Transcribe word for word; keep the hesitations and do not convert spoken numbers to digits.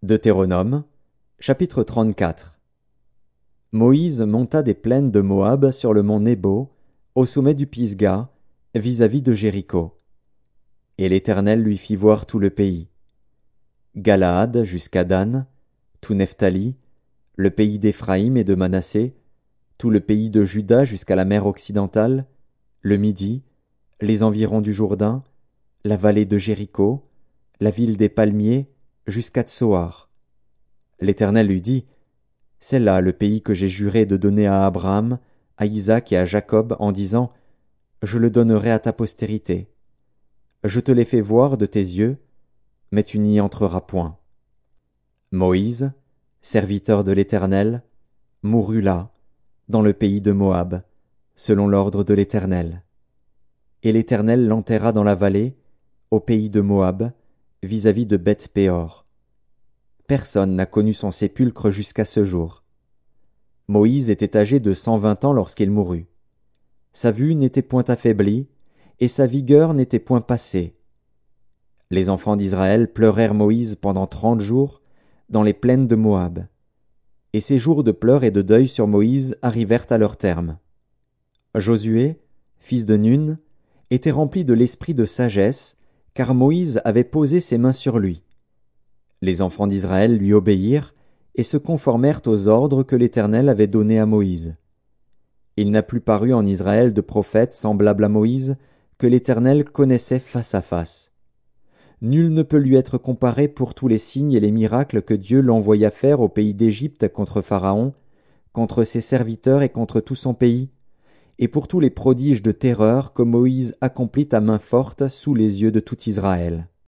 Deutéronome, chapitre trente-quatre. Moïse monta des plaines de Moab sur le mont Nebo, au sommet du Pisga, vis-à-vis de Jéricho. Et l'Éternel lui fit voir tout le pays. Galaad jusqu'à Dan, tout Nephtali, le pays d'Éphraïm et de Manassé, tout le pays de Juda jusqu'à la mer occidentale, le Midi, les environs du Jourdain, la vallée de Jéricho, la ville des palmiers, jusqu'à Tsoar. L'Éternel lui dit, « C'est là le pays que j'ai juré de donner à Abraham, à Isaac et à Jacob en disant, Je le donnerai à ta postérité. Je te l'ai fait voir de tes yeux, mais tu n'y entreras point. » Moïse, serviteur de l'Éternel, mourut là, dans le pays de Moab, selon l'ordre de l'Éternel. Et l'Éternel l'enterra dans la vallée, au pays de Moab, vis-à-vis de Beth-péor. Personne n'a connu son sépulcre jusqu'à ce jour. Moïse était âgé de cent vingt ans lorsqu'il mourut. Sa vue n'était point affaiblie, et sa vigueur n'était point passée. Les enfants d'Israël pleurèrent Moïse pendant trente jours, dans les plaines de Moab. Et ces jours de pleurs et de deuil sur Moïse arrivèrent à leur terme. Josué, fils de Nun, était rempli de l'esprit de sagesse, car Moïse avait posé ses mains sur lui. Les enfants d'Israël lui obéirent et se conformèrent aux ordres que l'Éternel avait donnés à Moïse. Il n'a plus paru en Israël de prophète semblable à Moïse, que l'Éternel connaissait face à face. Nul ne peut lui être comparé pour tous les signes et les miracles que Dieu l'envoya faire au pays d'Égypte contre Pharaon, contre ses serviteurs et contre tout son pays, et pour tous les prodiges de terreur que Moïse accomplit à main forte sous les yeux de tout Israël.